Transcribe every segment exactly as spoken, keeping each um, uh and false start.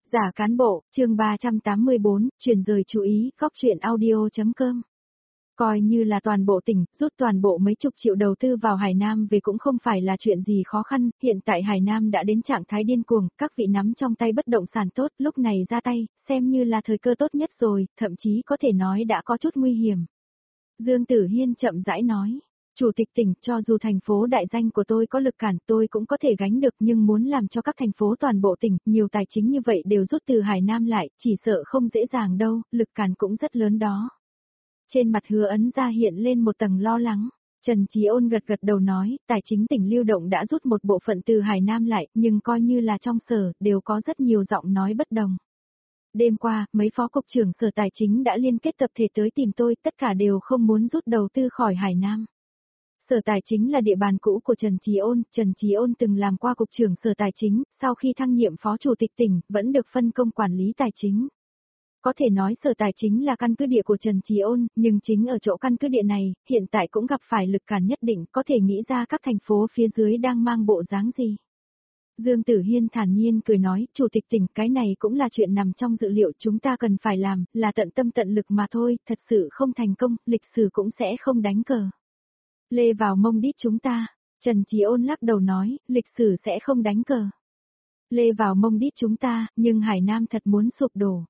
Giả cán bộ, chương ba trăm tám mươi bốn, chuyển rời chú ý, góc truyện audio.com. Coi như là toàn bộ tỉnh, rút toàn bộ mấy chục triệu đầu tư vào Hải Nam về cũng không phải là chuyện gì khó khăn, hiện tại Hải Nam đã đến trạng thái điên cuồng, các vị nắm trong tay bất động sản tốt, lúc này ra tay, xem như là thời cơ tốt nhất rồi, thậm chí có thể nói đã có chút nguy hiểm. Dương Tử Hiên chậm rãi nói. Chủ tịch tỉnh, cho dù thành phố đại danh của tôi có lực cản tôi cũng có thể gánh được, nhưng muốn làm cho các thành phố toàn bộ tỉnh, nhiều tài chính như vậy đều rút từ Hải Nam lại, chỉ sợ không dễ dàng đâu, lực cản cũng rất lớn đó. Trên mặt Hứa Ấn Gia hiện lên một tầng lo lắng. Trần Chí Ôn gật gật đầu nói, tài chính tỉnh lưu động đã rút một bộ phận từ Hải Nam lại, nhưng coi như là trong sở, đều có rất nhiều giọng nói bất đồng. Đêm qua, mấy phó cục trưởng sở tài chính đã liên kết tập thể tới tìm tôi, tất cả đều không muốn rút đầu tư khỏi Hải Nam. Sở Tài chính là địa bàn cũ của Trần Chí Ôn, Trần Chí Ôn từng làm qua cục trưởng Sở Tài chính, sau khi thăng nhiệm phó chủ tịch tỉnh, vẫn được phân công quản lý tài chính. Có thể nói Sở Tài chính là căn cứ địa của Trần Chí Ôn, nhưng chính ở chỗ căn cứ địa này, hiện tại cũng gặp phải lực cản nhất định, có thể nghĩ ra các thành phố phía dưới đang mang bộ dáng gì. Dương Tử Hiên thản nhiên cười nói, chủ tịch tỉnh, cái này cũng là chuyện nằm trong dự liệu, chúng ta cần phải làm, là tận tâm tận lực mà thôi, thật sự không thành công, lịch sử cũng sẽ không đánh cờ. Lê vào mông đít chúng ta, Trần Chí Ôn lắc đầu nói, lịch sử sẽ không đánh cờ. Lê vào mông đít chúng ta, nhưng Hải Nam thật muốn sụp đổ.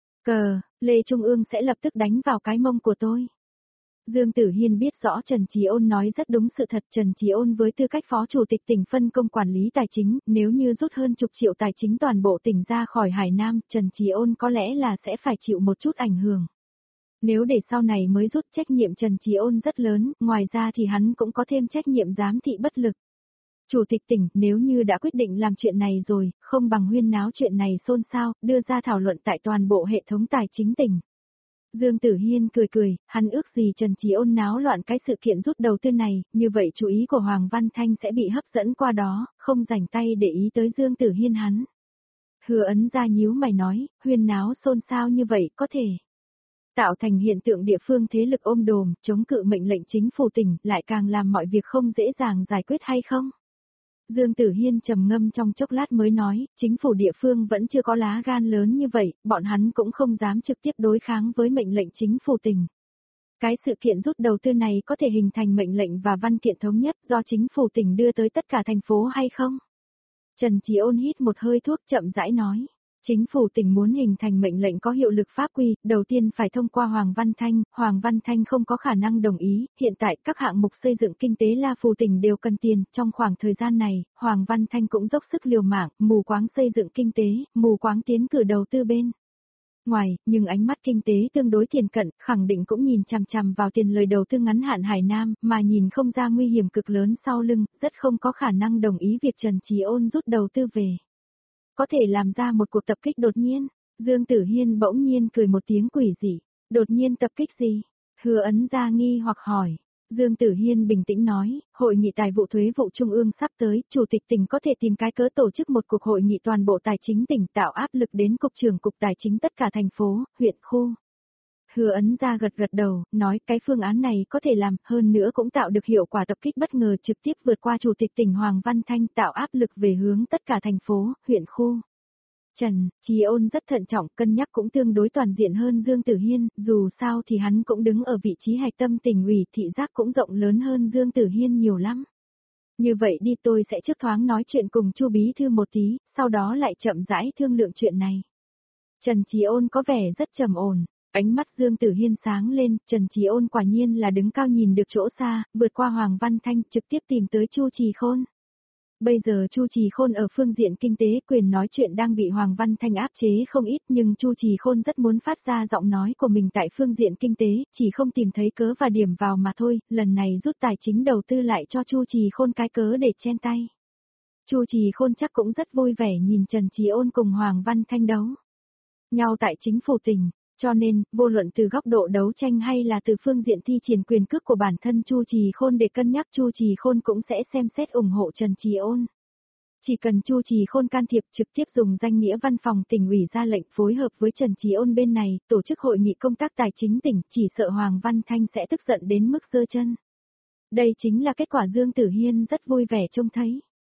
Cờ, Lê Trung ương sẽ lập tức đánh vào cái mông của tôi. Dương Tử Hiên biết rõ Trần Chí Ôn nói rất đúng sự thật, Trần Chí Ôn với tư cách phó chủ tịch tỉnh phân công quản lý tài chính, nếu như rút hơn chục triệu tài chính toàn bộ tỉnh ra khỏi Hải Nam, Trần Chí Ôn có lẽ là sẽ phải chịu một chút ảnh hưởng. Nếu để sau này mới rút, trách nhiệm Trần Chí Ôn rất lớn, ngoài ra thì hắn cũng có thêm trách nhiệm giám thị bất lực. Chủ tịch tỉnh, nếu như đã quyết định làm chuyện này rồi, không bằng huyên náo chuyện này xôn xao, đưa ra thảo luận tại toàn bộ hệ thống tài chính tỉnh. Dương Tử Hiên cười cười, hắn ước gì Trần Chí Ôn náo loạn cái sự kiện rút đầu tư này, như vậy chú ý của Hoàng Văn Thanh sẽ bị hấp dẫn qua đó, không rảnh tay để ý tới Dương Tử Hiên hắn. Hứa Ấn Gia nhíu mày nói, huyên náo xôn xao như vậy có thể tạo thành hiện tượng địa phương thế lực ôm đồm, chống cự mệnh lệnh chính phủ tỉnh, lại càng làm mọi việc không dễ dàng giải quyết hay không? Dương Tử Hiên trầm ngâm trong chốc lát mới nói, chính phủ địa phương vẫn chưa có lá gan lớn như vậy, bọn hắn cũng không dám trực tiếp đối kháng với mệnh lệnh chính phủ tỉnh. Cái sự kiện rút đầu tư này có thể hình thành mệnh lệnh và văn kiện thống nhất do chính phủ tỉnh đưa tới tất cả thành phố hay không? Trần Chí Ôn hít một hơi thuốc chậm rãi nói. Chính phủ tỉnh muốn hình thành mệnh lệnh có hiệu lực pháp quy, đầu tiên phải thông qua Hoàng Văn Thanh, Hoàng Văn Thanh không có khả năng đồng ý, hiện tại các hạng mục xây dựng kinh tế La Phù tỉnh đều cần tiền, trong khoảng thời gian này, Hoàng Văn Thanh cũng dốc sức liều mạng, mù quáng xây dựng kinh tế, mù quáng tiến cử đầu tư bên ngoài, nhưng ánh mắt kinh tế tương đối tiền cận, khẳng định cũng nhìn chằm chằm vào tiền lời đầu tư ngắn hạn Hải Nam, mà nhìn không ra nguy hiểm cực lớn sau lưng, rất không có khả năng đồng ý việc Trần Chí Ôn rút đầu tư về. Có thể làm ra một cuộc tập kích đột nhiên, Dương Tử Hiên bỗng nhiên cười một tiếng quỷ dị, đột nhiên tập kích gì? Hứa Ấn Gia nghi hoặc hỏi. Dương Tử Hiên bình tĩnh nói, hội nghị tài vụ thuế vụ trung ương sắp tới, chủ tịch tỉnh có thể tìm cái cớ tổ chức một cuộc hội nghị toàn bộ tài chính tỉnh tạo áp lực đến cục trưởng cục tài chính tất cả thành phố, huyện khu. Hứa Ấn Gia gật gật đầu, nói cái phương án này có thể làm, hơn nữa cũng tạo được hiệu quả tập kích bất ngờ trực tiếp vượt qua chủ tịch tỉnh Hoàng Văn Thanh tạo áp lực về hướng tất cả thành phố, huyện khu. Trần Chí Ôn rất thận trọng, cân nhắc cũng tương đối toàn diện hơn Dương Tử Hiên, dù sao thì hắn cũng đứng ở vị trí hạch tâm tỉnh ủy, thị giác cũng rộng lớn hơn Dương Tử Hiên nhiều lắm. Như vậy đi, tôi sẽ trước thoáng nói chuyện cùng Chu bí thư một tí, sau đó lại chậm rãi thương lượng chuyện này. Trần Chí Ôn có vẻ rất trầm ổn. Ánh mắt Dương Tử Hiên sáng lên, Trần Chí Ôn quả nhiên là đứng cao nhìn được chỗ xa, vượt qua Hoàng Văn Thanh trực tiếp tìm tới Chu Trì Khôn. Bây giờ Chu Trì Khôn ở phương diện kinh tế quyền nói chuyện đang bị Hoàng Văn Thanh áp chế không ít, nhưng Chu Trì Khôn rất muốn phát ra giọng nói của mình tại phương diện kinh tế, chỉ không tìm thấy cớ và điểm vào mà thôi, lần này rút tài chính đầu tư lại cho Chu Trì Khôn cái cớ để chen tay. Chu Trì Khôn chắc cũng rất vui vẻ nhìn Trần Chí Ôn cùng Hoàng Văn Thanh đấu nhau tại chính phủ tỉnh. Cho nên, vô luận từ góc độ đấu tranh hay là từ phương diện thi triển quyền cước của bản thân Chu Trì Khôn để cân nhắc, Chu Trì Khôn cũng sẽ xem xét ủng hộ Trần Chí Ôn. Chỉ cần Chu Trì Khôn can thiệp trực tiếp dùng danh nghĩa văn phòng tỉnh ủy ra lệnh phối hợp với Trần Chí Ôn bên này, tổ chức hội nghị công tác tài chính tỉnh, chỉ sợ Hoàng Văn Thanh sẽ tức giận đến mức giơ chân. Đây chính là kết quả Dương Tử Hiên rất vui vẻ trông thấy.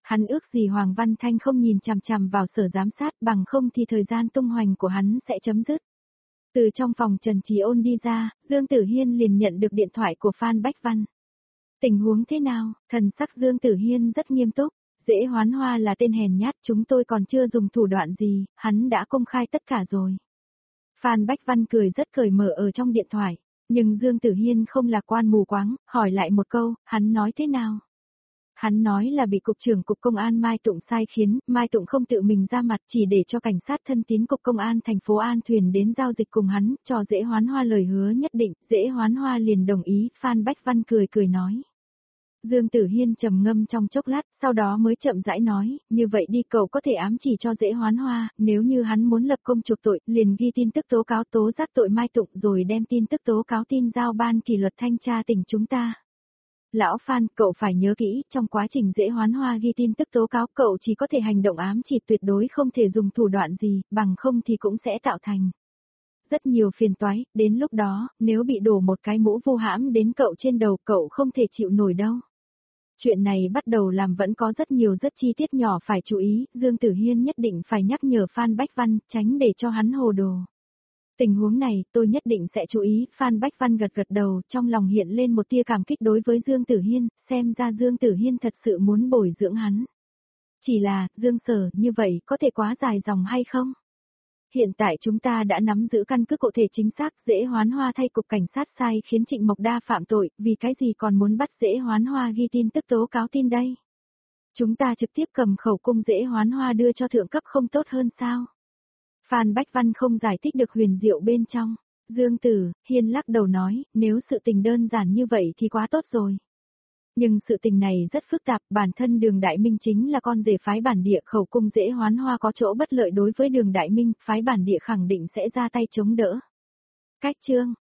Hắn ước gì Hoàng Văn Thanh không nhìn chằm chằm vào sở giám sát, bằng không thì thời gian tung hoành của hắn sẽ chấm dứt. Từ trong phòng Trần Trì Ôn đi ra, Dương Tử Hiên liền nhận được điện thoại của Phan Bách Văn. Tình huống thế nào? Thần sắc Dương Tử Hiên rất nghiêm túc. Dễ Hoán Hoa là tên hèn nhát, chúng tôi còn chưa dùng thủ đoạn gì, hắn đã công khai tất cả rồi. Phan Bách Văn cười rất cởi mở ở trong điện thoại, nhưng Dương Tử Hiên không lạc quan mù quáng, hỏi lại một câu, hắn nói thế nào? Hắn nói là bị Cục trưởng Cục Công an Mai Tụng sai khiến, Mai Tụng không tự mình ra mặt chỉ để cho cảnh sát thân tín Cục Công an thành phố An Thuyền đến giao dịch cùng hắn, cho Dễ Hoán Hoa lời hứa nhất định, Dễ Hoán Hoa liền đồng ý, Phan Bách Văn cười cười nói. Dương Tử Hiên trầm ngâm trong chốc lát, sau đó mới chậm rãi nói, như vậy đi cậu có thể ám chỉ cho Dễ Hoán Hoa, nếu như hắn muốn lập công chuộc tội, liền ghi tin tức tố cáo tố giác tội Mai Tụng rồi đem tin tức tố cáo tin giao ban kỷ luật thanh tra tỉnh chúng ta. Lão Phan, cậu phải nhớ kỹ, trong quá trình Dễ Hoán Hoa ghi tin tức tố cáo cậu chỉ có thể hành động ám chỉ, tuyệt đối không thể dùng thủ đoạn gì, bằng không thì cũng sẽ tạo thành rất nhiều phiền toái, đến lúc đó, nếu bị đổ một cái mũ vu hãm đến cậu trên đầu, cậu không thể chịu nổi đâu. Chuyện này bắt đầu làm vẫn có rất nhiều rất chi tiết nhỏ phải chú ý, Dương Tử Hiên nhất định phải nhắc nhở Phan Bách Văn, tránh để cho hắn hồ đồ. Tình huống này, tôi nhất định sẽ chú ý, Phan Bách Văn gật gật đầu, trong lòng hiện lên một tia cảm kích đối với Dương Tử Hiên, xem ra Dương Tử Hiên thật sự muốn bồi dưỡng hắn. Chỉ là, Dương Sở, như vậy, có thể quá dài dòng hay không? Hiện tại chúng ta đã nắm giữ căn cứ cụ thể chính xác, Dễ Hoán Hoa thay cục cảnh sát sai khiến Trịnh Mộc Đa phạm tội, vì cái gì còn muốn bắt Dễ Hoán Hoa ghi tin tức tố cáo tin đây? Chúng ta trực tiếp cầm khẩu cung Dễ Hoán Hoa đưa cho thượng cấp không tốt hơn sao? Phan Bách Văn không giải thích được huyền diệu bên trong. Dương Tử Hiên lắc đầu nói, nếu sự tình đơn giản như vậy thì quá tốt rồi. Nhưng sự tình này rất phức tạp, bản thân Đường Đại Minh chính là con rể phái bản địa, khẩu cung Dễ Hoán Hoa có chỗ bất lợi đối với Đường Đại Minh, phái bản địa khẳng định sẽ ra tay chống đỡ. Cách chương